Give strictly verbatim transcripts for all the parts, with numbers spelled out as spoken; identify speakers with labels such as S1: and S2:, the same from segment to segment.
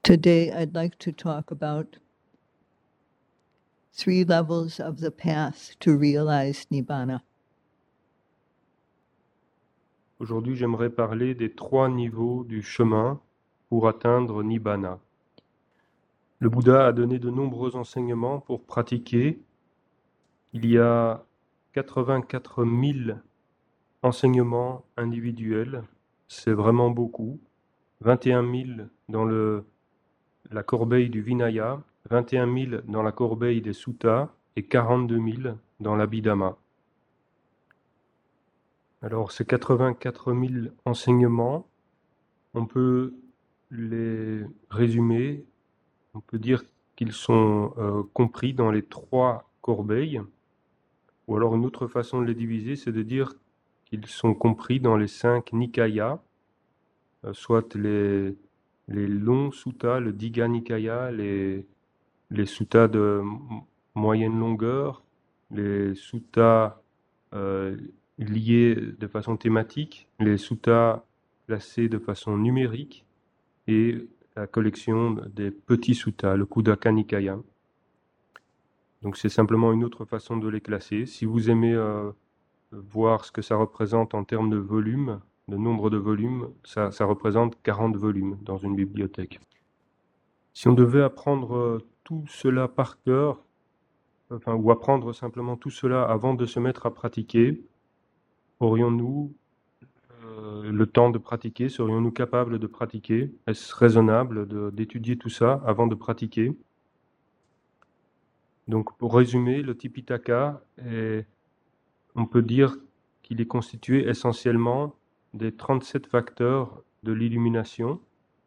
S1: Today, I'd like to talk about three levels of the path to realize Nibbana.
S2: Aujourd'hui, j'aimerais parler des trois niveaux du chemin pour atteindre Nibbana. Le Bouddha a donné de nombreux enseignements pour pratiquer. Il y a quatre-vingt-quatre mille enseignements individuels, c'est vraiment beaucoup. vingt et un mille dans le, la corbeille du Vinaya, vingt et un mille dans la corbeille des Suttas et quarante-deux mille dans l'Abhidhamma. Alors ces quatre-vingt-quatre mille enseignements, on peut les résumer, on peut dire qu'ils sont euh, compris dans les trois corbeilles, ou alors une autre façon de les diviser, c'est de dire qu'ils sont compris dans les cinq Nikayas, euh, soit les, les longs suttas, le Digha Nikaya, les, les suttas de moyenne longueur, les suttas euh, liés de façon thématique, les suttas classés de façon numérique, et la collection des petits suttas, le Khuddaka Nikaya. Donc c'est simplement une autre façon de les classer. Si vous aimez euh, voir ce que ça représente en termes de volume, de nombre de volumes, ça, ça représente quarante volumes dans une bibliothèque. Si on devait apprendre euh, tout cela par cœur, enfin, ou apprendre simplement tout cela avant de se mettre à pratiquer, aurions-nous euh, le temps de pratiquer? Serions-nous capables de pratiquer? Est-ce raisonnable de, d'étudier tout ça avant de pratiquer? Donc, pour résumer, le Tipitaka, est, on peut dire qu'il est constitué essentiellement des trente-sept facteurs de l'illumination.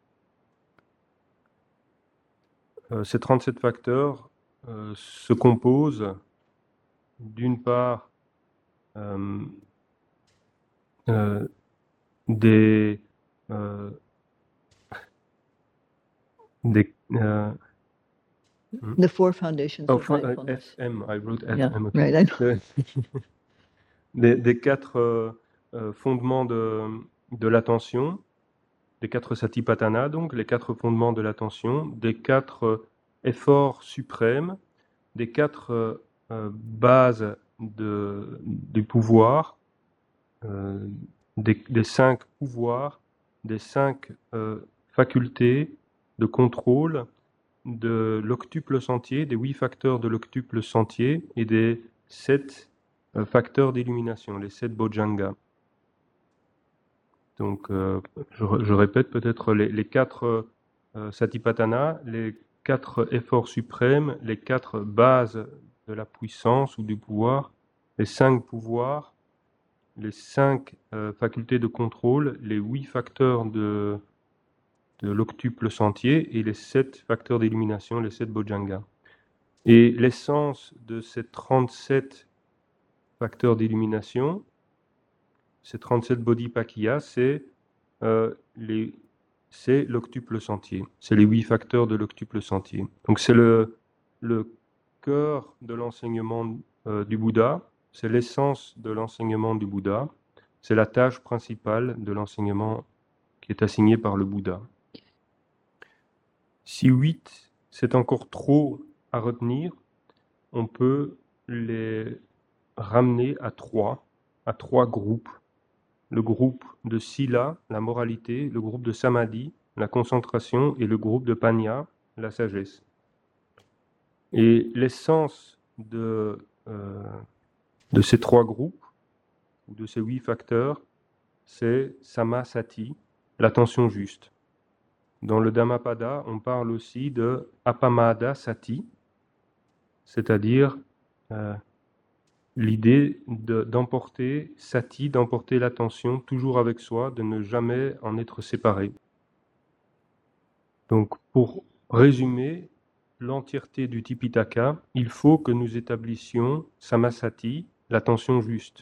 S2: Euh, ces trente-sept facteurs euh, se composent d'une part euh, euh, des, euh, des euh,
S1: The four foundations
S2: oh,
S1: of mindfulness.
S2: F M, I wrote
S1: Yeah,
S2: F M. Okay.
S1: right. I know.
S2: Des, des quatre euh, euh, fondements de, de l'attention, des quatre satipatthana, donc les quatre fondements de l'attention, des quatre euh, efforts suprêmes, des quatre euh, euh, bases de, du pouvoir, euh, des, des cinq pouvoirs, des cinq euh, facultés de contrôle, de l'octuple sentier, des huit facteurs de l'octuple sentier et des sept euh, facteurs d'illumination, les sept bojjhangas. Donc, euh, je, je répète peut-être les, les quatre euh, satipatthana, les quatre efforts suprêmes, les quatre bases de la puissance ou du pouvoir, les cinq pouvoirs, les cinq euh, facultés de contrôle, les huit facteurs de, de l'octuple sentier et les sept facteurs d'illumination, les sept bojjhangas. Et l'essence de ces trente-sept facteurs d'illumination, ces trente-sept bodhipakkhiyas, c'est euh, les c'est l'octuple sentier. C'est les huit facteurs de l'octuple sentier. Donc c'est le, le cœur de l'enseignement euh, du Bouddha, c'est l'essence de l'enseignement du Bouddha, c'est la tâche principale de l'enseignement qui est assigné par le Bouddha. Si huit, c'est encore trop à retenir, on peut les ramener à trois, à trois groupes. Le groupe de Sila, la moralité, le groupe de Samadhi, la concentration, et le groupe de Panya, la sagesse. Et l'essence de, euh, de ces trois groupes, ou de ces huit facteurs, c'est Samasati, l'attention juste. Dans le Dhammapada, on parle aussi de Appamada Sati, c'est-à-dire euh, l'idée de, d'emporter sati, d'emporter l'attention toujours avec soi, de ne jamais en être séparé. Donc, pour résumer l'entièreté du Tipitaka, il faut que nous établissions samasati, l'attention juste.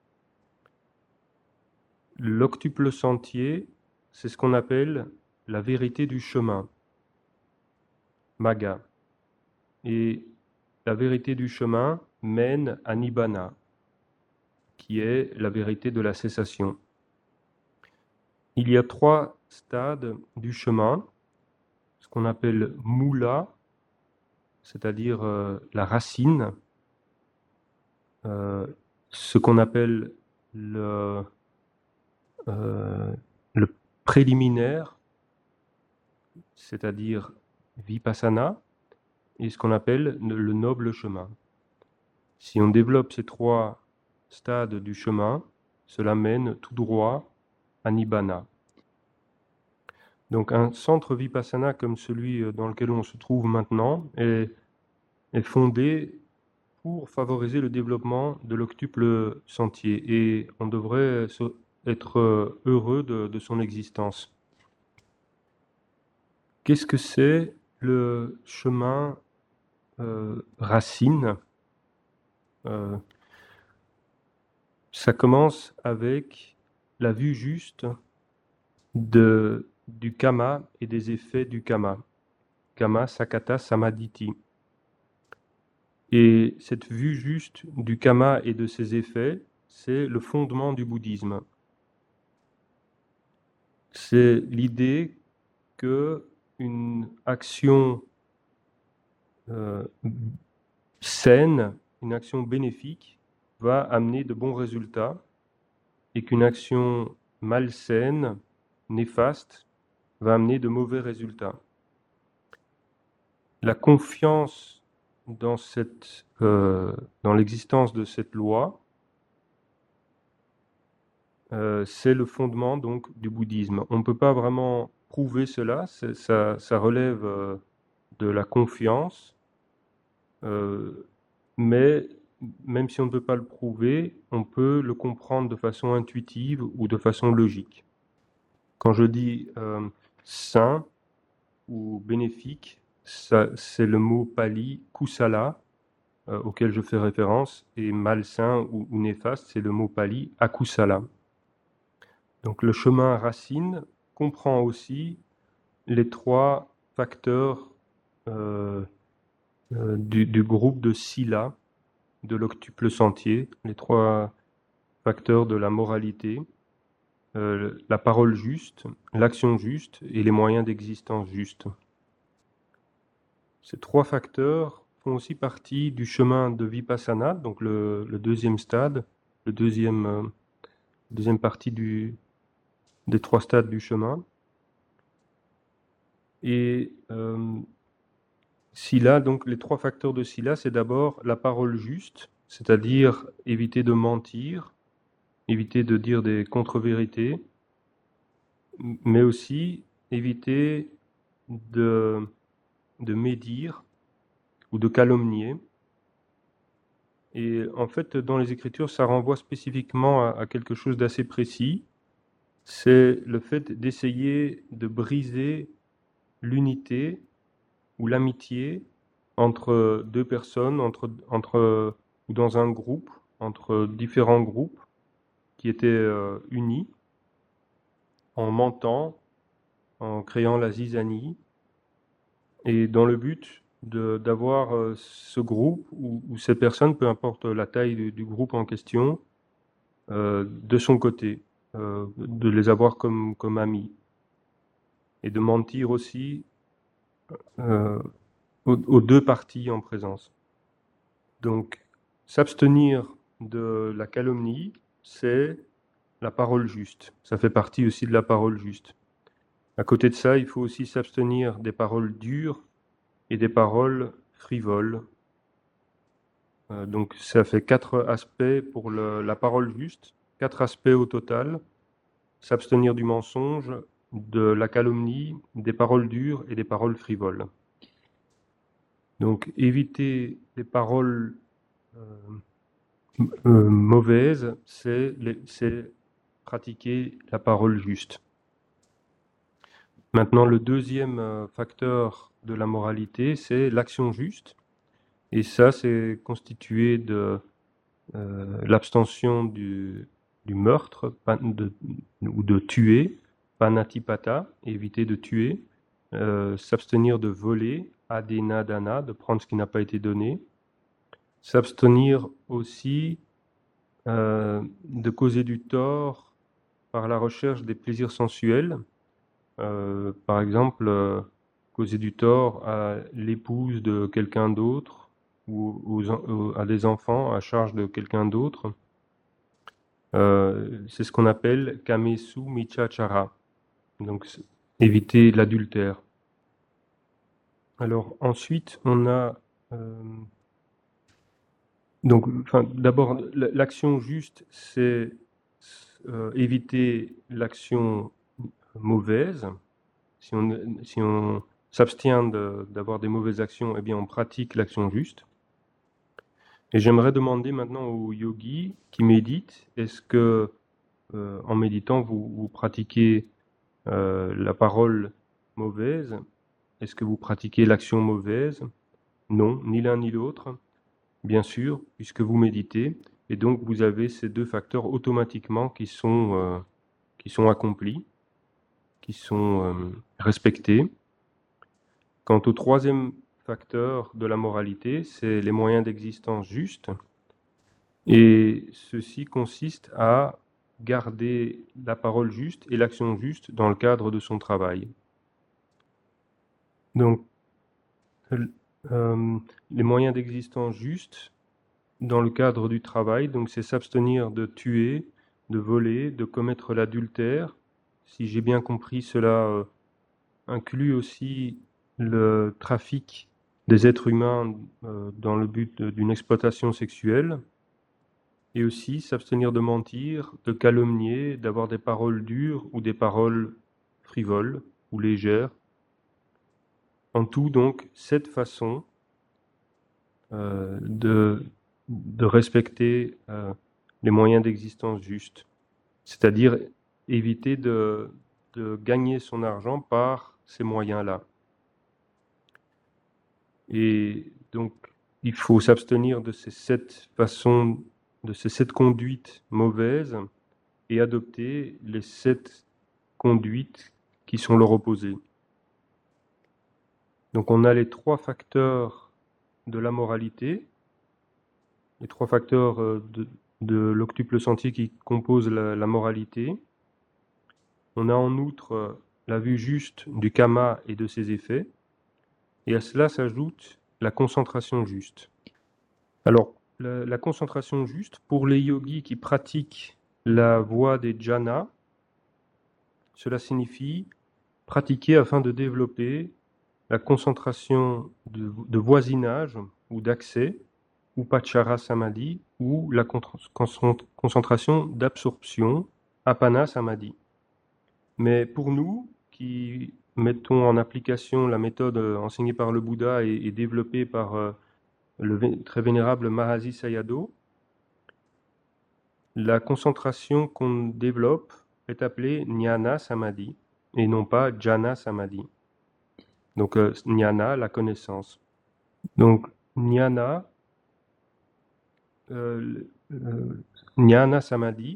S2: L'octuple sentier, c'est ce qu'on appelle la vérité du chemin, Magga. Et la vérité du chemin mène à Nibbana, qui est la vérité de la cessation. Il y a trois stades du chemin. ce qu'on appelle moula, c'est-à-dire euh, la racine, euh, ce qu'on appelle le, euh, le préliminaire, c'est-à-dire vipassana, et ce qu'on appelle le noble chemin. Si on développe ces trois stades du chemin, cela mène tout droit à Nibbana. Donc un centre vipassana comme celui dans lequel on se trouve maintenant est, est fondé pour favoriser le développement de l'octuple sentier, et on devrait être heureux de, de son existence. Qu'est-ce que c'est le chemin euh, racine? euh, Ça commence avec la vue juste de, du kama et des effets du kama. Kama, sakata, samadhiti. Et cette vue juste du kama et de ses effets, c'est le fondement du bouddhisme. C'est l'idée que une action euh, saine, une action bénéfique, va amener de bons résultats, et qu'une action malsaine, néfaste, va amener de mauvais résultats. La confiance dans, cette, euh, dans l'existence de cette loi, euh, c'est le fondement donc du bouddhisme. On ne peut pas vraiment prouver cela, ça, ça relève euh, de la confiance, euh, mais même si on ne peut pas le prouver, on peut le comprendre de façon intuitive ou de façon logique. Quand je dis euh, sain ou bénéfique, c'est le mot pali kusala euh, auquel je fais référence, et malsain ou, ou néfaste, c'est le mot pali akusala. Donc le chemin racine comprend aussi les trois facteurs euh, euh, du, du groupe de sila, de l'octuple sentier, les trois facteurs de la moralité, euh, la parole juste, l'action juste et les moyens d'existence juste. Ces trois facteurs font aussi partie du chemin de Vipassana, donc le, le deuxième stade, le deuxième, euh, deuxième partie du, des trois stades du chemin. Et euh, Sila, donc les trois facteurs de Sila, c'est d'abord la parole juste, c'est-à-dire éviter de mentir, éviter de dire des contre-vérités, mais aussi éviter de, de médire ou de calomnier. Et en fait, dans les Écritures, ça renvoie spécifiquement à, à quelque chose d'assez précis. C'est le fait d'essayer de briser l'unité ou l'amitié entre deux personnes, entre, entre, ou dans un groupe, entre différents groupes qui étaient euh, unis, en mentant, en créant la zizanie, et dans le but d'avoir euh, ce groupe ou, ou ces personnes, peu importe la taille du, du groupe en question, euh, de son côté, euh, de les avoir comme, comme amis, et de mentir aussi euh, aux, aux deux parties en présence. Donc, s'abstenir de la calomnie, c'est la parole juste. Ça fait partie aussi de la parole juste. À côté de ça, il faut aussi s'abstenir des paroles dures et des paroles frivoles. Euh, donc, ça fait quatre aspects pour le, la parole juste, quatre aspects au total. S'abstenir du mensonge, de la calomnie, des paroles dures et des paroles frivoles. Donc, éviter les paroles euh, euh, mauvaises, c'est pratiquer la parole juste. Maintenant, le deuxième facteur de la moralité, c'est l'action juste. Et ça, c'est constitué de euh, l'abstention du, du meurtre de, ou de tuer, panatipata, éviter de tuer, euh, s'abstenir de voler, adena dana, de prendre ce qui n'a pas été donné, s'abstenir aussi euh, de causer du tort par la recherche des plaisirs sensuels. Euh, par exemple, euh, causer du tort à l'épouse de quelqu'un d'autre ou aux, aux, à des enfants à charge de quelqu'un d'autre. Euh, c'est ce qu'on appelle kamesu michachara, donc éviter l'adultère. Alors ensuite, on a euh, donc, enfin, d'abord, l'action juste, c'est euh, éviter l'action mauvaise. Si on, si on s'abstient d'avoir des mauvaises actions, eh bien, on pratique l'action juste. Et j'aimerais demander maintenant aux yogis qui méditent, est-ce que, euh, en méditant, vous, vous pratiquez euh, la parole mauvaise? Est-ce que vous pratiquez l'action mauvaise? Non, ni l'un ni l'autre, bien sûr, puisque vous méditez. Et donc, vous avez ces deux facteurs automatiquement qui sont, euh, qui sont accomplis, qui sont euh, respectés. Quant au troisième facteur de la moralité, c'est les moyens d'existence justes. Et ceci consiste à garder la parole juste et l'action juste dans le cadre de son travail. Donc, euh, les moyens d'existence justes dans le cadre du travail, donc c'est s'abstenir de tuer, de voler, de commettre l'adultère. Si j'ai bien compris, cela euh, inclut aussi le trafic des êtres humains euh, dans le but d'une exploitation sexuelle, et aussi s'abstenir de mentir, de calomnier, d'avoir des paroles dures ou des paroles frivoles ou légères. En tout, donc, cette façon euh, de, de respecter euh, les moyens d'existence justes, c'est-à-dire éviter de, de gagner son argent par ces moyens-là. Et donc, il faut s'abstenir de ces sept façons, de ces sept conduites mauvaises et adopter les sept conduites qui sont leur opposé. Donc, on a les trois facteurs de la moralité, les trois facteurs de, de l'octuple sentier qui composent la, la moralité. On a en outre la vue juste du karma et de ses effets, et à cela s'ajoute la concentration juste. Alors, la, la concentration juste, pour les yogis qui pratiquent la voie des jhanas, cela signifie pratiquer afin de développer la concentration de, de voisinage ou d'accès, ou pachara samadhi, ou la concentration d'absorption, apana samadhi. Mais pour nous, qui mettons en application la méthode enseignée par le Bouddha et, et développée par euh, le vé très vénérable Mahasi Sayadaw, la concentration qu'on développe est appelée Jnana Samadhi et non pas Jhana Samadhi. Donc euh, Jnana, la connaissance. Donc Jnana, euh, euh, Jnana Samadhi,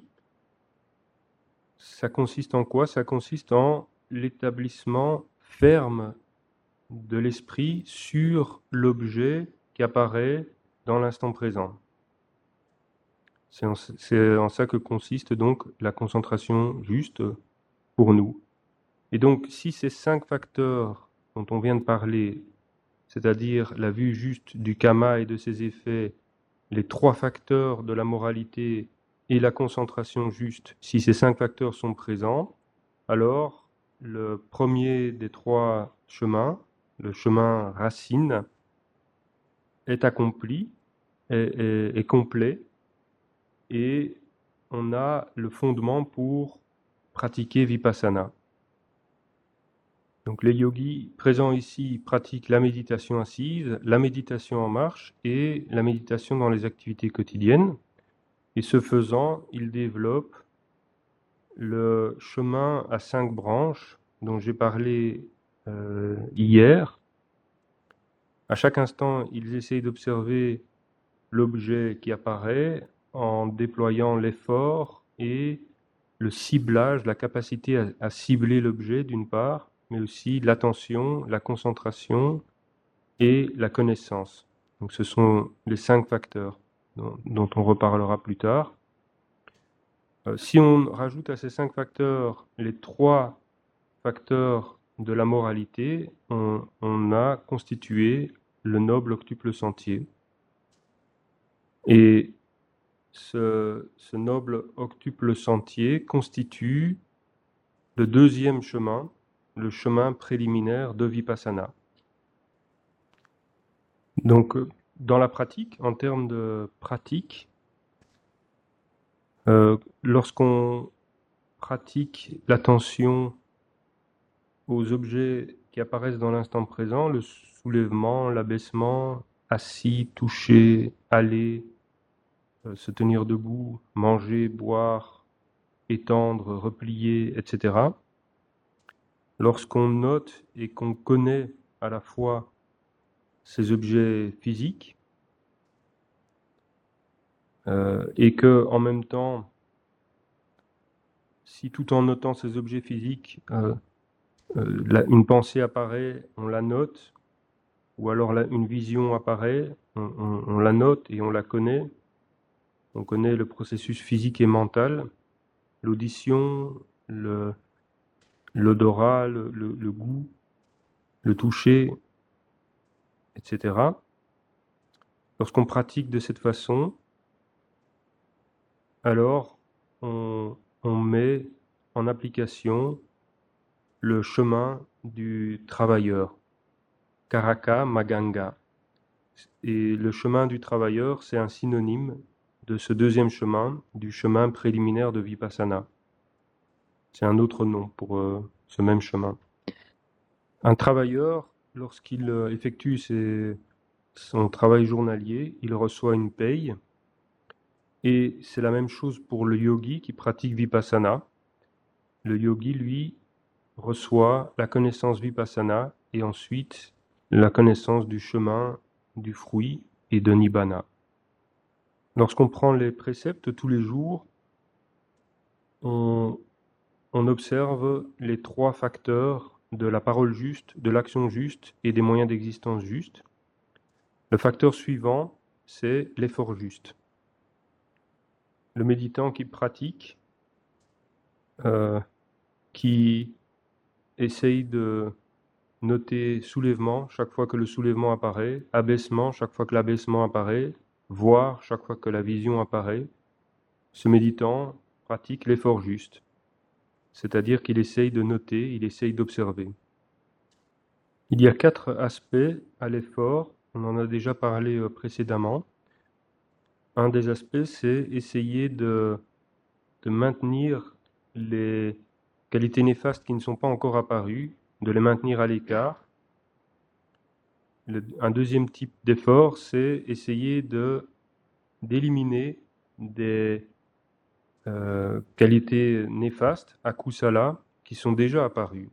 S2: ça consiste en quoi? Ça consiste en l'établissement ferme de l'esprit sur l'objet qui apparaît dans l'instant présent. C'est en, en ça que consiste donc la concentration juste pour nous. Et donc, si ces cinq facteurs dont on vient de parler, c'est-à-dire la vue juste du karma et de ses effets, les trois facteurs de la moralité et la concentration juste, si ces cinq facteurs sont présents, alors le premier des trois chemins, le chemin racine, est accompli, est, est, est complet, et on a le fondement pour pratiquer Vipassana. Donc les yogis présents ici pratiquent la méditation assise, la méditation en marche et la méditation dans les activités quotidiennes. Et ce faisant, ils développent le chemin à cinq branches dont j'ai parlé euh, hier. À chaque instant, ils essayent d'observer l'objet qui apparaît en déployant l'effort et le ciblage, la capacité à, à cibler l'objet d'une part, mais aussi l'attention, la concentration et la connaissance. Donc ce sont les cinq facteurs dont, dont on reparlera plus tard. Euh, si on rajoute à ces cinq facteurs les trois facteurs de la moralité, on, on a constitué le noble octuple sentier. Et ce, ce noble octuple sentier constitue le deuxième chemin, le chemin préliminaire de Vipassana. Donc, dans la pratique, en termes de pratique, euh, lorsqu'on pratique l'attention aux objets qui apparaissent dans l'instant présent, le soulèvement, l'abaissement, assis, toucher, aller, euh, se tenir debout, manger, boire, étendre, replier, et cetera. Lorsqu'on note et qu'on connaît à la fois ces objets physiques euh, et que en même temps, si tout en notant ces objets physiques, euh, euh, la, une pensée apparaît, on la note, ou alors la, une vision apparaît, on, on, on la note et on la connaît. On connaît le processus physique et mental, l'audition, le, l'odorat, le, le, le goût, le toucher, et cetera. Lorsqu'on pratique de cette façon, alors on, on met en application le chemin du travailleur, Karaka Maganga. Et le chemin du travailleur, c'est un synonyme de ce deuxième chemin, du chemin préliminaire de Vipassana. C'est un autre nom pour euh, ce même chemin. Un travailleur, lorsqu'il euh, effectue ses, son travail journalier, il reçoit une paye. Et c'est la même chose pour le yogi qui pratique Vipassana. Le yogi, lui, reçoit la connaissance Vipassana et ensuite la connaissance du chemin, du fruit et de Nibbana. Lorsqu'on prend les préceptes tous les jours, on, on observe les trois facteurs de la parole juste, de l'action juste et des moyens d'existence justes. Le facteur suivant, c'est l'effort juste. Le méditant qui pratique, euh, qui essaye de noter soulèvement chaque fois que le soulèvement apparaît, abaissement chaque fois que l'abaissement apparaît, voir chaque fois que la vision apparaît. Ce méditant pratique l'effort juste, c'est-à-dire qu'il essaye de noter, il essaye d'observer. Il y a quatre aspects à l'effort, on en a déjà parlé précédemment. Un des aspects, c'est essayer de, de maintenir les qualités néfastes qui ne sont pas encore apparues, de les maintenir à l'écart. Le, un deuxième type d'effort, c'est essayer de, d'éliminer des euh, qualités néfastes, akusala, qui sont déjà apparues.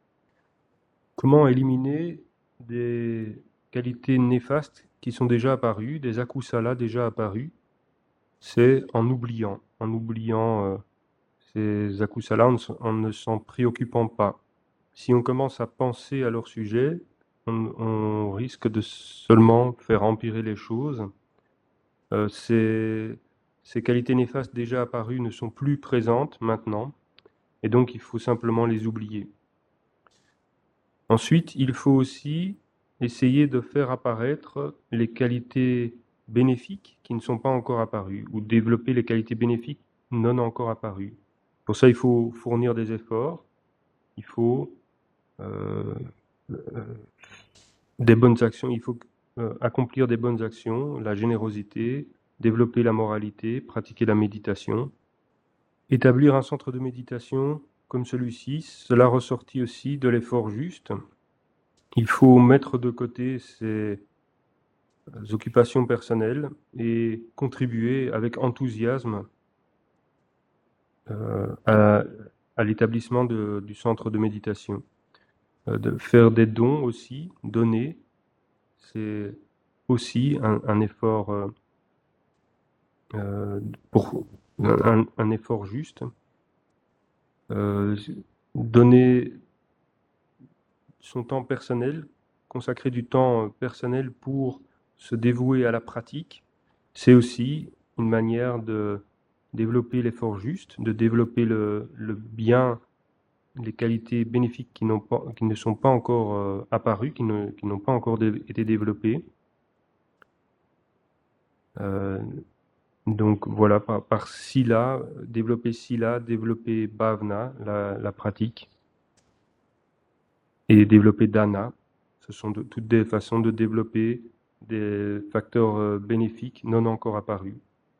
S2: Comment éliminer des qualités néfastes qui sont déjà apparues, des akusala déjà apparus? C'est en oubliant, en oubliant euh, ces akusala, en, en ne s'en préoccupant pas. Si on commence à penser à leur sujet, on, on risque de seulement faire empirer les choses. Euh, ces, ces qualités néfastes déjà apparues ne sont plus présentes maintenant, et donc il faut simplement les oublier. Ensuite, il faut aussi essayer de faire apparaître les qualités bénéfiques qui ne sont pas encore apparues, ou développer les qualités bénéfiques non encore apparues. Pour ça, il faut fournir des efforts, il faut euh, euh, des bonnes actions, il faut euh, accomplir des bonnes actions, la générosité, développer la moralité, pratiquer la méditation. Établir un centre de méditation comme celui-ci, cela ressortit aussi de l'effort juste. Il faut mettre de côté ses occupations personnelles et contribuer avec enthousiasme euh, à, à l'établissement de, du centre de méditation. Euh, de faire des dons aussi, donner, c'est aussi un, un effort euh, euh, pour un, un effort juste. Euh, donner son temps personnel, consacrer du temps personnel pour se dévouer à la pratique, c'est aussi une manière de développer l'effort juste, de développer le, le bien les qualités bénéfiques qui, n'ont pas, qui ne sont pas encore euh, apparues, qui, ne, qui n'ont pas encore dé- été développées. Euh, donc voilà, par, par sila, développer sila, développer bhavna, la, la pratique, et développer dana. Ce sont de, toutes des façons de développer des facteurs euh, bénéfiques non encore apparus.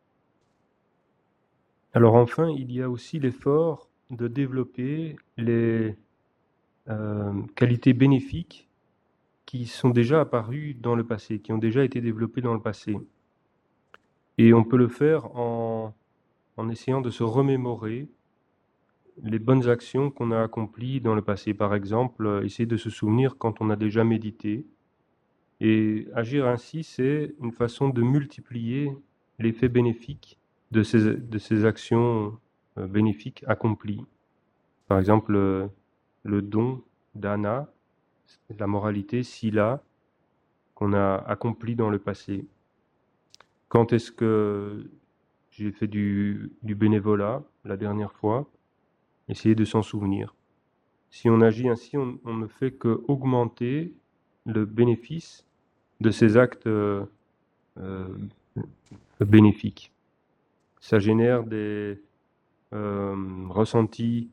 S2: Alors enfin, il y a aussi l'effort de développer les euh, qualités bénéfiques qui sont déjà apparues dans le passé, qui ont déjà été développées dans le passé. Et on peut le faire en, en essayant de se remémorer les bonnes actions qu'on a accomplies dans le passé. Par exemple, euh, essayer de se souvenir quand on a déjà médité. Et agir ainsi, c'est une façon de multiplier l'effet bénéfique de ces, de ces actions euh, bénéfiques accomplies. Par exemple, euh, le don, dana, la moralité, sila, qu'on a accompli dans le passé. Quand est-ce que j'ai fait du, du bénévolat la dernière fois? Essayer de s'en souvenir. Si on agit ainsi, on, on ne fait qu'augmenter le bénéfice de ces actes euh, euh, bénéfiques. Ça génère des euh, ressentis,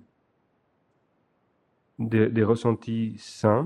S2: des, des ressentis sains.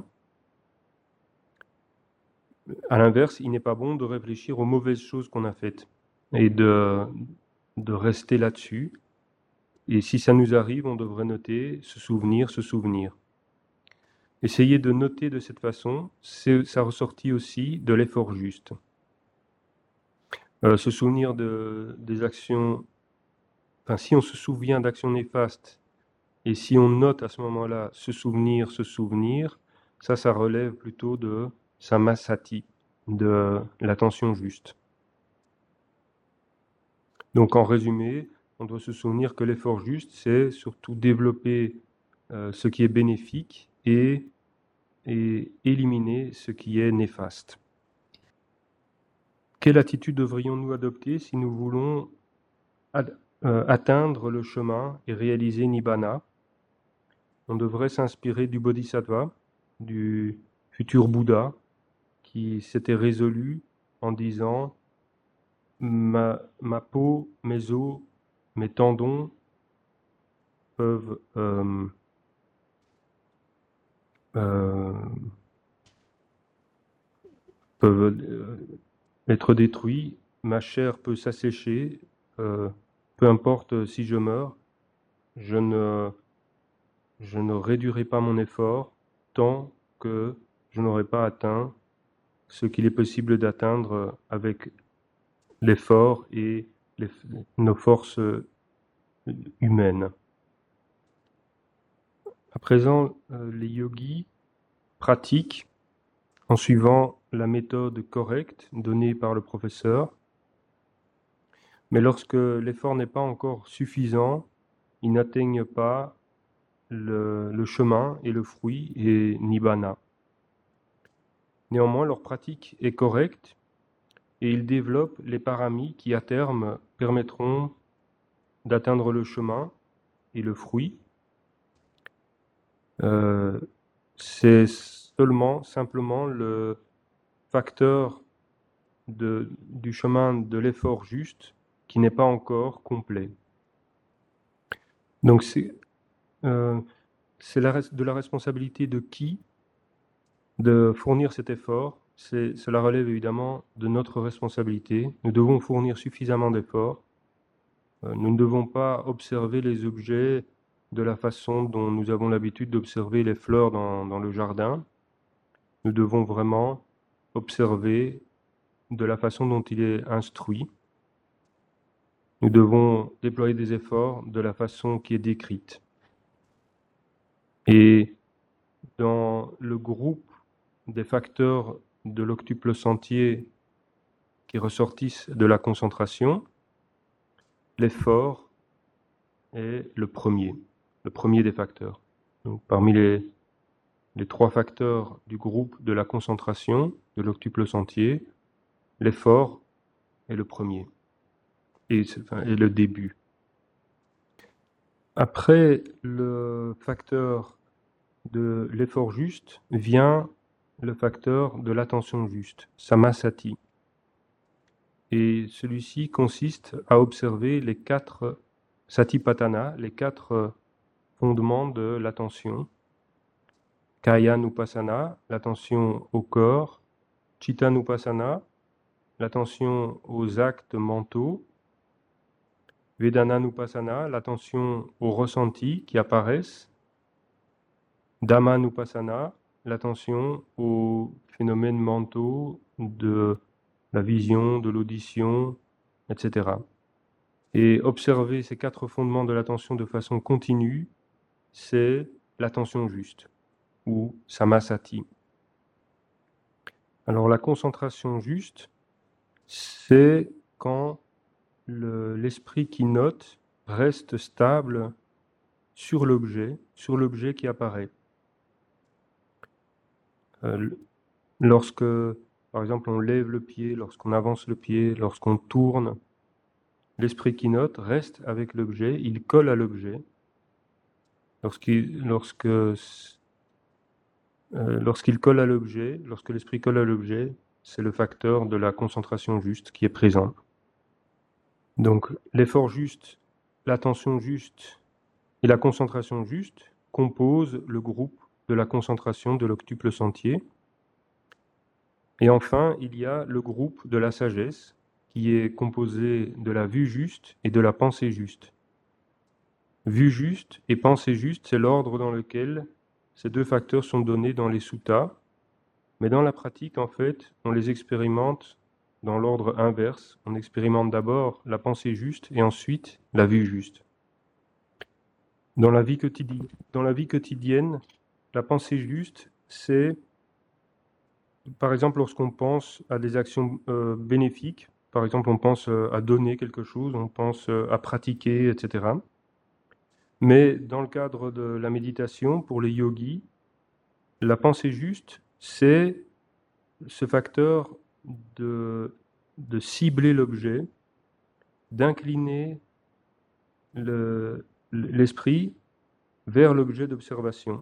S2: À l'inverse, il n'est pas bon de réfléchir aux mauvaises choses qu'on a faites et de, de rester là-dessus. Et si ça nous arrive, on devrait noter, se souvenir, se souvenir. Essayer de noter de cette façon, c'est, ça ressortit aussi de l'effort juste. Euh, se souvenir de, des actions, enfin si on se souvient d'actions néfastes, et si on note à ce moment-là se souvenir, se souvenir, ça, ça relève plutôt de samasati, de l'attention juste. Donc en résumé, on doit se souvenir que l'effort juste, c'est surtout développer euh, ce qui est bénéfique et, et éliminer ce qui est néfaste. Quelle attitude devrions-nous adopter si nous voulons ad, euh, atteindre le chemin et réaliser Nibbana? On devrait s'inspirer du Bodhisattva, du futur Bouddha, qui s'était résolu en disant ma, ma peau, mes os, mes tendons peuvent euh, euh, peuvent euh, être détruits, ma chair peut s'assécher, euh, peu importe si je meurs, je ne, je ne réduirai pas mon effort tant que je n'aurai pas atteint ce qu'il est possible d'atteindre avec l'effort et les, nos forces humaines. À présent, euh, les yogis pratiquent en suivant la méthode correcte donnée par le professeur. Mais lorsque l'effort n'est pas encore suffisant, ils n'atteignent pas le, le chemin et le fruit et Nibbana. Néanmoins, leur pratique est correcte et ils développent les paramis qui, à terme, permettront d'atteindre le chemin et le fruit. Euh, c'est seulement, simplement, le facteur de, du chemin de l'effort juste qui n'est pas encore complet. Donc c'est euh, c'est la, de la responsabilité de qui de fournir cet effort. C'est, cela relève évidemment de notre responsabilité. Nous devons fournir suffisamment d'efforts. Euh, nous ne devons pas observer les objets de la façon dont nous avons l'habitude d'observer les fleurs dans, dans le jardin. Nous devons vraiment observer de la façon dont il est instruit. Nous devons déployer des efforts de la façon qui est décrite. Et dans le groupe des facteurs de l'octuple sentier qui ressortissent de la concentration, l'effort est le premier, le premier des facteurs. Donc, parmi les, les trois facteurs du groupe de la concentration, de l'octuple sentier, l'effort est le premier et, enfin, est le début. Après le facteur de l'effort juste vient le facteur de l'attention juste, samasati. Et celui-ci consiste à observer les quatre satipatthana, les quatre fondements de l'attention. Kayanupassana, l'attention au corps. Chittanupassana, l'attention aux actes mentaux. Vedananupassana, l'attention aux ressentis qui apparaissent. Dhammanupassana, l'attention aux phénomènes mentaux de la vision, de l'audition, et cetera. Et observer ces quatre fondements de l'attention de façon continue, c'est l'attention juste, ou samasati. Alors la concentration juste, c'est quand le, l'esprit qui note reste stable sur l'objet, sur l'objet qui apparaît. Euh, lorsque, par exemple, on lève le pied, lorsqu'on avance le pied, lorsqu'on tourne, l'esprit qui note reste avec l'objet, il colle à l'objet. Lorsqu'il, lorsque, euh, lorsqu'il colle à l'objet, lorsque l'esprit colle à l'objet, c'est le facteur de la concentration juste qui est présent. Donc l'effort juste, l'attention juste et la concentration juste composent le groupe de la concentration de l'octuple sentier. Et enfin, il y a le groupe de la sagesse qui est composé de la vue juste et de la pensée juste. Vue juste et pensée juste, c'est l'ordre dans lequel ces deux facteurs sont donnés dans les suttas, mais dans la pratique, en fait, on les expérimente dans l'ordre inverse. On expérimente d'abord la pensée juste et ensuite la vue juste. Dans la vie quotidienne, dans la vie quotidienne, la pensée juste, c'est, par exemple, lorsqu'on pense à des actions euh, bénéfiques, par exemple, on pense euh, à donner quelque chose, on pense euh, à pratiquer, et cetera. Mais dans le cadre de la méditation, pour les yogis, la pensée juste, c'est ce facteur de, de cibler l'objet, d'incliner le, l'esprit vers l'objet d'observation.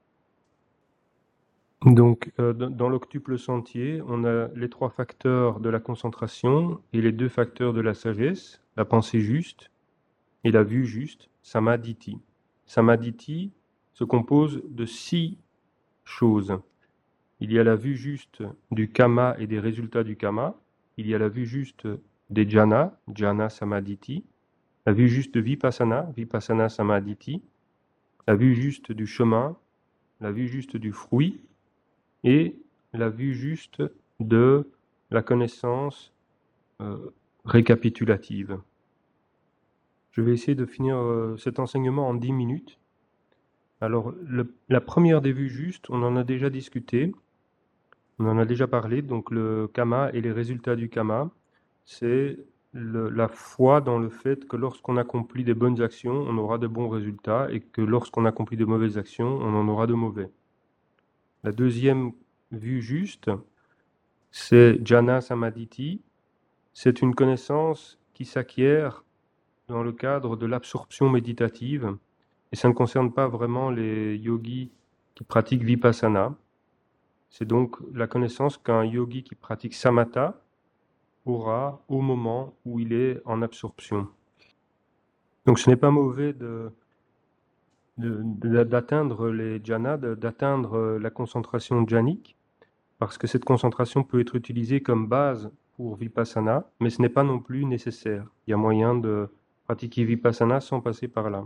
S2: Donc, euh, dans l'octuple sentier, on a les trois facteurs de la concentration et les deux facteurs de la sagesse, la pensée juste et la vue juste, samadhi. Samadhi se compose de six choses. Il y a la vue juste du kama et des résultats du kama. Il y a la vue juste des jhana, jhana samadhi. La vue juste de vipassana, vipassana samadhi. La vue juste du chemin, la vue juste du fruit. Et la vue juste de la connaissance euh, récapitulative. Je vais essayer de finir euh, cet enseignement en dix minutes. Alors, le, la première des vues justes, on en a déjà discuté, on en a déjà parlé, donc le kama et les résultats du kama, c'est le, la foi dans le fait que lorsqu'on accomplit des bonnes actions, on aura de bons résultats, et que lorsqu'on accomplit de mauvaises actions, on en aura de mauvais. La deuxième vue juste, c'est jhana samadhi, c'est une connaissance qui s'acquiert dans le cadre de l'absorption méditative, et ça ne concerne pas vraiment les yogis qui pratiquent vipassana. C'est donc la connaissance qu'un yogi qui pratique samatha aura au moment où il est en absorption. Donc ce n'est pas mauvais de, de, de, d'atteindre les jhanas, de, d'atteindre la concentration jhanique, parce que cette concentration peut être utilisée comme base pour vipassana, mais ce n'est pas non plus nécessaire. Il y a moyen de pratiquer vipassana sans passer par là.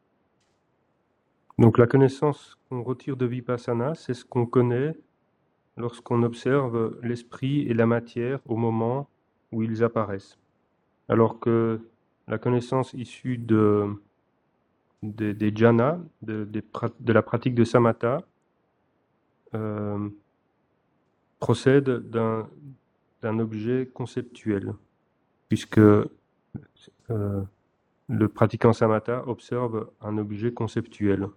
S2: Donc la connaissance qu'on retire de vipassana, c'est ce qu'on connaît lorsqu'on observe l'esprit et la matière au moment où ils apparaissent. Alors que la connaissance issue de, de, des jhanas, de, de, de la pratique de samatha, euh, procède d'un, d'un objet conceptuel, puisque euh, le pratiquant samatha observe un objet conceptuel.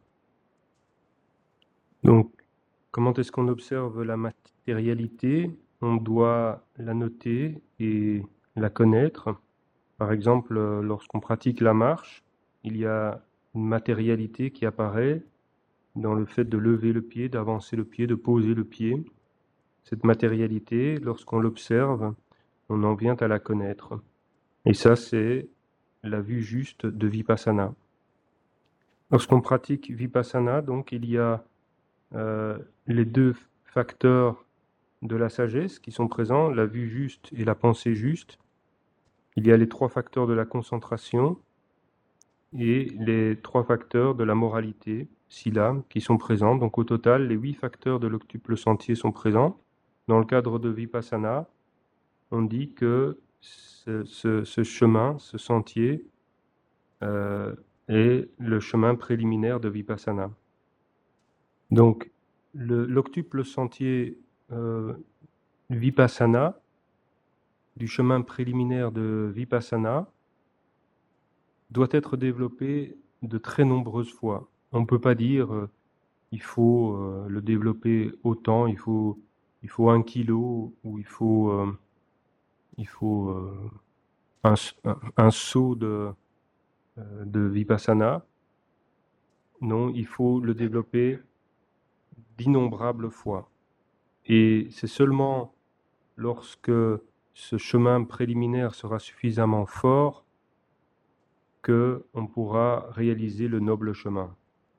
S2: Donc, comment est-ce qu'on observe la matérialité? On doit la noter et la connaître. Par exemple, lorsqu'on pratique la marche, il y a une matérialité qui apparaît dans le fait de lever le pied, d'avancer le pied, de poser le pied. Cette matérialité, lorsqu'on l'observe, on en vient à la connaître. Et ça, c'est la vue juste de Vipassana. Lorsqu'on pratique Vipassana, donc, il y a euh, les deux facteurs de la sagesse qui sont présents, la vue juste et la pensée juste. Il y a les trois facteurs de la concentration et les trois facteurs de la moralité, sila, qui sont présents. Donc au total, les huit facteurs de l'octuple sentier sont présents. Dans le cadre de Vipassana, on dit que ce, ce, ce chemin, ce sentier, euh, est le chemin préliminaire de Vipassana. Donc le, l'octuple sentier euh, Vipassana, du chemin préliminaire de Vipassana, doit être développé de très nombreuses fois. On ne peut pas dire euh, il faut euh, le développer autant, il faut, il faut un kilo ou il faut, euh, il faut euh, un, un, un seau de, euh, de Vipassana. Non, il faut le développer d'innombrables fois. Et c'est seulement lorsque ce chemin préliminaire sera suffisamment fort qu'on pourra réaliser le noble chemin.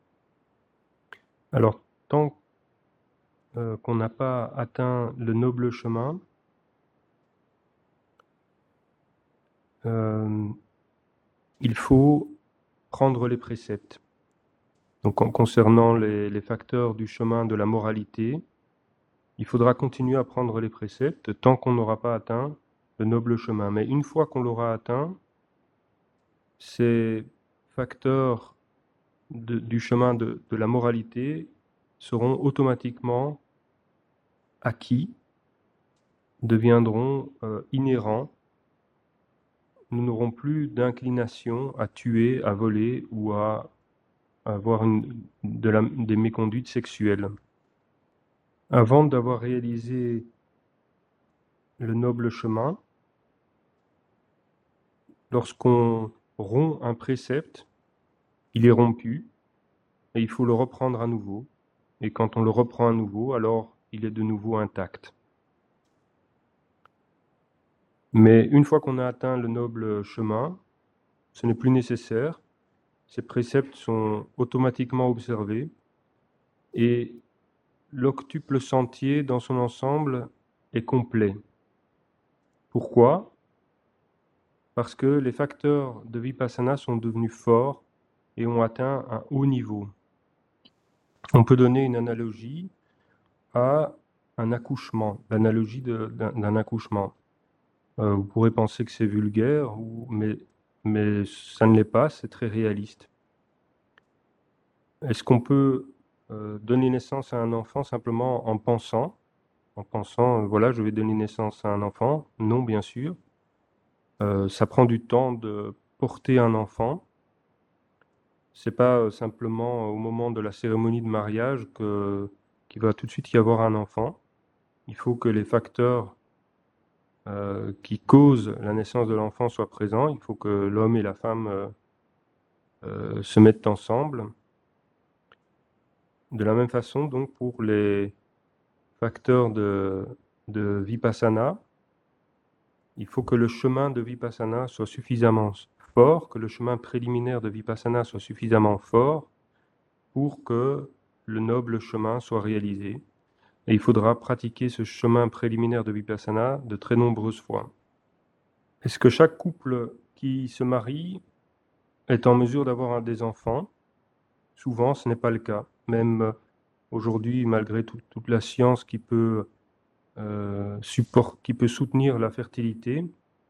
S2: Alors, tant euh, qu'on n'a pas atteint le noble chemin, euh, il faut prendre les préceptes. Donc, en concernant les, les facteurs du chemin de la moralité, il faudra continuer à prendre les préceptes tant qu'on n'aura pas atteint le noble chemin. Mais une fois qu'on l'aura atteint, ces facteurs de, du chemin de, de la moralité seront automatiquement acquis, deviendront euh, inhérents. Nous n'aurons plus d'inclination à tuer, à voler ou à avoir une, de la, des méconduites sexuelles. Avant d'avoir réalisé le noble chemin, lorsqu'on rompt un précepte, il est rompu et il faut le reprendre à nouveau. Et quand on le reprend à nouveau, alors il est de nouveau intact. Mais une fois qu'on a atteint le noble chemin, ce n'est plus nécessaire. Ces préceptes sont automatiquement observés et l'octuple sentier dans son ensemble est complet. Pourquoi ? Parce que les facteurs de Vipassana sont devenus forts et ont atteint un haut niveau. On peut donner une analogie à un accouchement, l'analogie de, d'un, d'un accouchement. Euh, vous pourrez penser que c'est vulgaire, ou, mais, mais ça ne l'est pas, c'est très réaliste. Est-ce qu'on peut euh, donner naissance à un enfant simplement en pensant, en pensant, euh, voilà, je vais donner naissance à un enfant? Non, bien sûr. Euh, ça prend du temps de porter un enfant. C'est pas euh, simplement au moment de la cérémonie de mariage que, qu'il va tout de suite y avoir un enfant. Il faut que les facteurs euh, qui causent la naissance de l'enfant soient présents. Il faut que l'homme et la femme euh, euh, se mettent ensemble. De la même façon, donc, pour les facteurs de, de Vipassana, il faut que le chemin de Vipassana soit suffisamment fort, que le chemin préliminaire de Vipassana soit suffisamment fort pour que le noble chemin soit réalisé. Et il faudra pratiquer ce chemin préliminaire de Vipassana de très nombreuses fois. Est-ce que chaque couple qui se marie est en mesure d'avoir des enfants? Souvent, ce n'est pas le cas. Même aujourd'hui, malgré tout, toute la science qui peut, euh, support, qui peut soutenir la fertilité,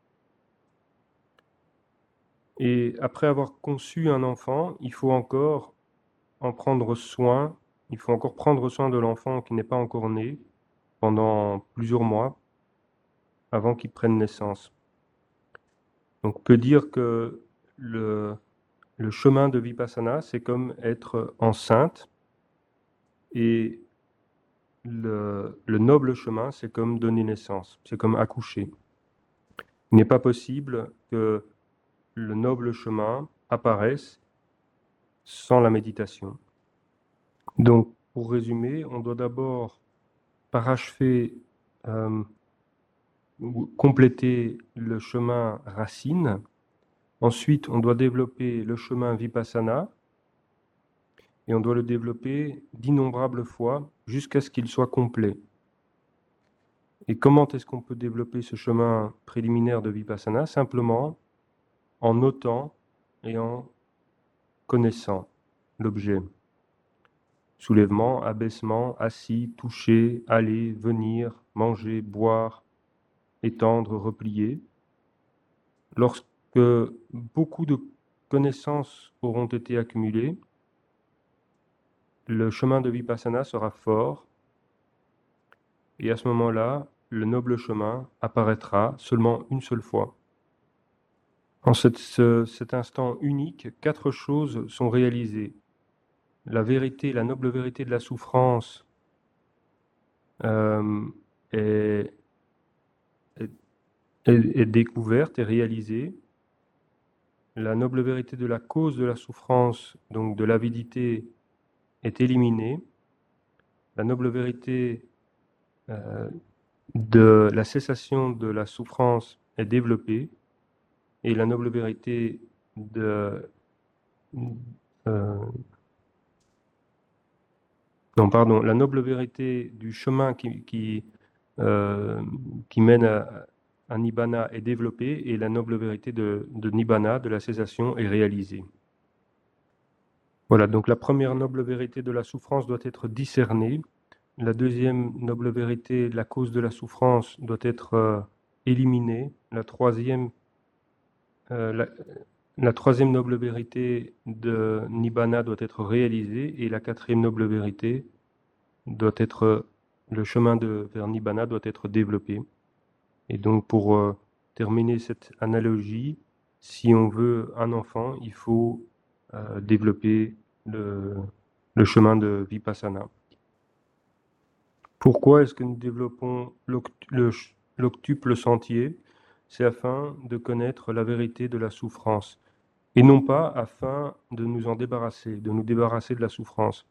S2: et après avoir conçu un enfant, il faut encore en prendre soin, il faut encore prendre soin de l'enfant qui n'est pas encore né pendant plusieurs mois avant qu'il prenne naissance. Donc on peut dire que le, le chemin de Vipassana, c'est comme être enceinte, et le, le noble chemin, c'est comme donner naissance, c'est comme accoucher. Il n'est pas possible que le noble chemin apparaisse sans la méditation. Donc, pour résumer, on doit d'abord parachever, euh, ou compléter le chemin racine. Ensuite, on doit développer le chemin vipassana et on doit le développer d'innombrables fois jusqu'à ce qu'il soit complet. Et comment est-ce qu'on peut développer ce chemin préliminaire de vipassana? Simplement en notant et en connaissant l'objet. Soulèvement, abaissement, assis, toucher, aller, venir, manger, boire, étendre, replier. Lorsque beaucoup de connaissances auront été accumulées, le chemin de vipassana sera fort, et à ce moment-là, le noble chemin apparaîtra seulement une seule fois. En cette, ce, cet instant unique, quatre choses sont réalisées. La vérité, la noble vérité de la souffrance euh, est, est, est découverte et réalisée. La noble vérité de la cause de la souffrance, donc de l'avidité, est éliminée. La noble vérité euh, de la cessation de la souffrance est développée. Et la noble vérité de... Euh, non, pardon, la noble vérité du chemin qui, qui, euh, qui mène à, à Nibbana est développée et la noble vérité de, de Nibbana, de la cessation, est réalisée. Voilà, donc la première noble vérité de la souffrance doit être discernée. La deuxième noble vérité, la cause de la souffrance, doit être euh, éliminée. La troisième, euh, la, la troisième noble vérité de Nibbana doit être réalisée. Et la quatrième noble vérité doit être, le chemin de, vers Nibbana doit être développé. Et donc pour euh, terminer cette analogie, si on veut un enfant, il faut euh, développer le, le chemin de Vipassana. Pourquoi est-ce que nous développons l'octuple sentier? C'est afin de connaître la vérité de la souffrance, et non pas afin de nous en débarrasser, de nous débarrasser de la souffrance.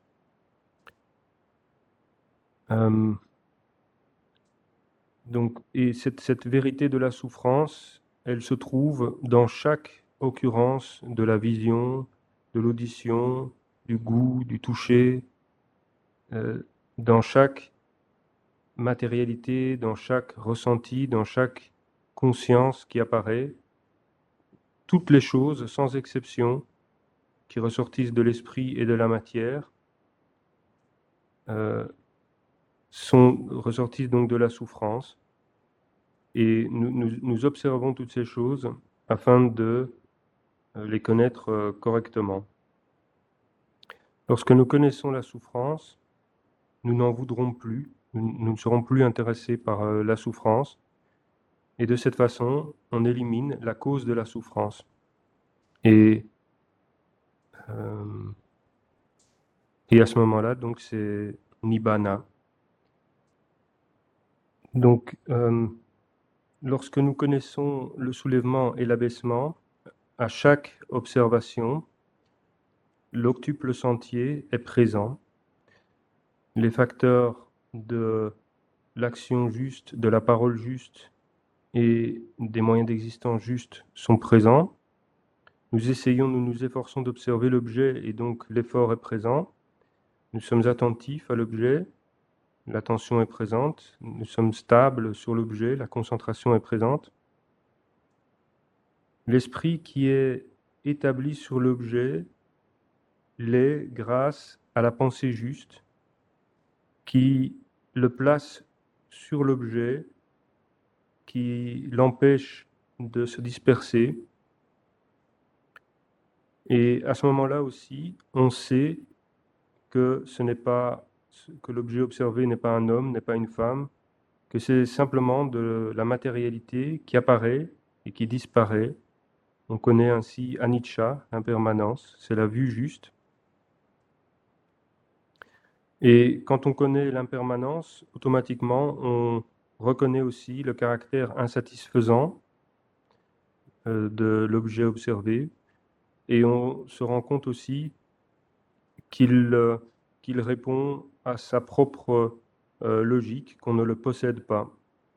S2: Euh, donc, et cette, cette vérité de la souffrance, elle se trouve dans chaque occurrence de la vision, de l'audition, du goût, du toucher, euh, dans chaque matérialité, dans chaque ressenti, dans chaque conscience qui apparaît. Toutes les choses, sans exception, qui ressortissent de l'esprit et de la matière, euh, sont, ressortissent donc de la souffrance. Et nous, nous, nous observons toutes ces choses afin de les connaître correctement. Lorsque nous connaissons la souffrance, nous n'en voudrons plus, nous, nous ne serons plus intéressés par euh, la souffrance, et de cette façon, on élimine la cause de la souffrance. Et, euh, et à ce moment-là, donc c'est Nibbana. Donc, euh, lorsque nous connaissons le soulèvement et l'abaissement, à chaque observation, l'octuple sentier est présent. Les facteurs de l'action juste, de la parole juste et des moyens d'existence justes sont présents. Nous essayons, nous nous efforçons d'observer l'objet et donc l'effort est présent. Nous sommes attentifs à l'objet, l'attention est présente. Nous sommes stables sur l'objet, la concentration est présente. L'esprit qui est établi sur l'objet l'est grâce à la pensée juste qui le place sur l'objet, qui l'empêche de se disperser. Et à ce moment-là aussi, on sait que ce n'est pas que l'objet observé n'est pas un homme, n'est pas une femme, que c'est simplement de la matérialité qui apparaît et qui disparaît. On connaît ainsi anicca, l'impermanence, c'est la vue juste. Et quand on connaît l'impermanence, automatiquement, on reconnaît aussi le caractère insatisfaisant euh, de l'objet observé, et on se rend compte aussi qu'il euh, qu'il répond à sa propre euh, logique, qu'on ne le possède pas.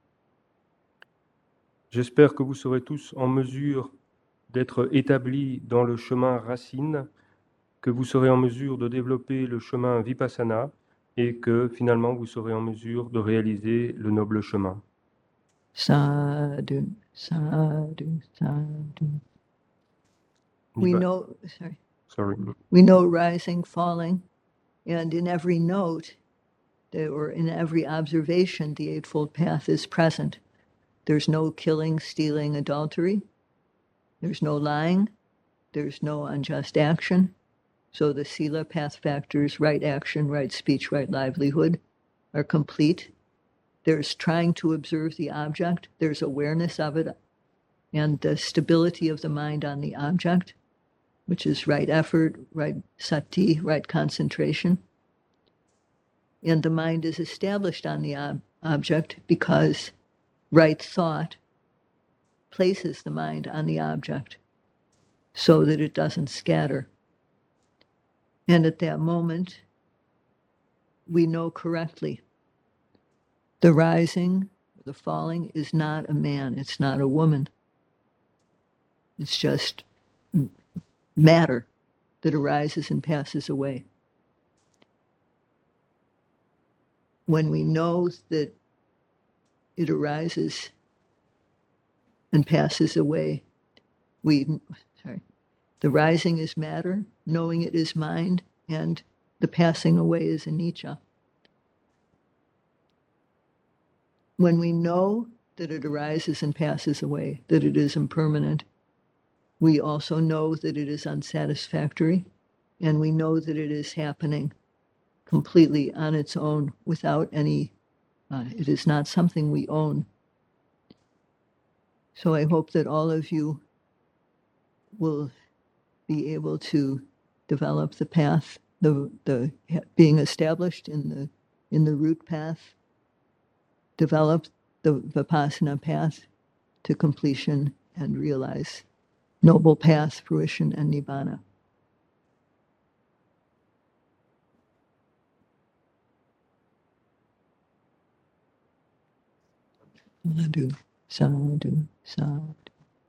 S2: J'espère que vous serez tous en mesure d'être établis dans le chemin racine, que vous serez en mesure de développer le chemin vipassana et que finalement vous serez en mesure de réaliser le noble chemin.
S1: Sadhu, sadhu, sadhu. We
S2: Nibbana.
S1: know, sorry,
S2: Sorry.
S1: we know rising, falling, and in every note, the- or in every observation, the Eightfold Path is present. There's no killing, stealing, adultery. There's no lying. There's no unjust action. So the Sila path factors, right action, right speech, right livelihood, are complete. There's trying to observe the object. There's awareness of it and the stability of the mind on the object, which is right effort, right sati, right concentration. And the mind is established on the ob- object because right thought places the mind on the object so that it doesn't scatter. And at that moment, we know correctly. The rising, the falling is not a man, it's not a woman. It's just matter that arises and passes away. When we know that it arises and passes away, we, sorry, the rising is matter, knowing it is mind, and the passing away is anicca. When we know that it arises and passes away, that it is impermanent, we also know that it is unsatisfactory, and we know that it is happening completely on its own without any, uh, it is not something we own. So I hope that all of you will be able to develop the path, the the being established in the in the root path, develop the Vipassana path to completion and realize noble path, fruition, and nibbana. Sadhu, sadhu, sadhu.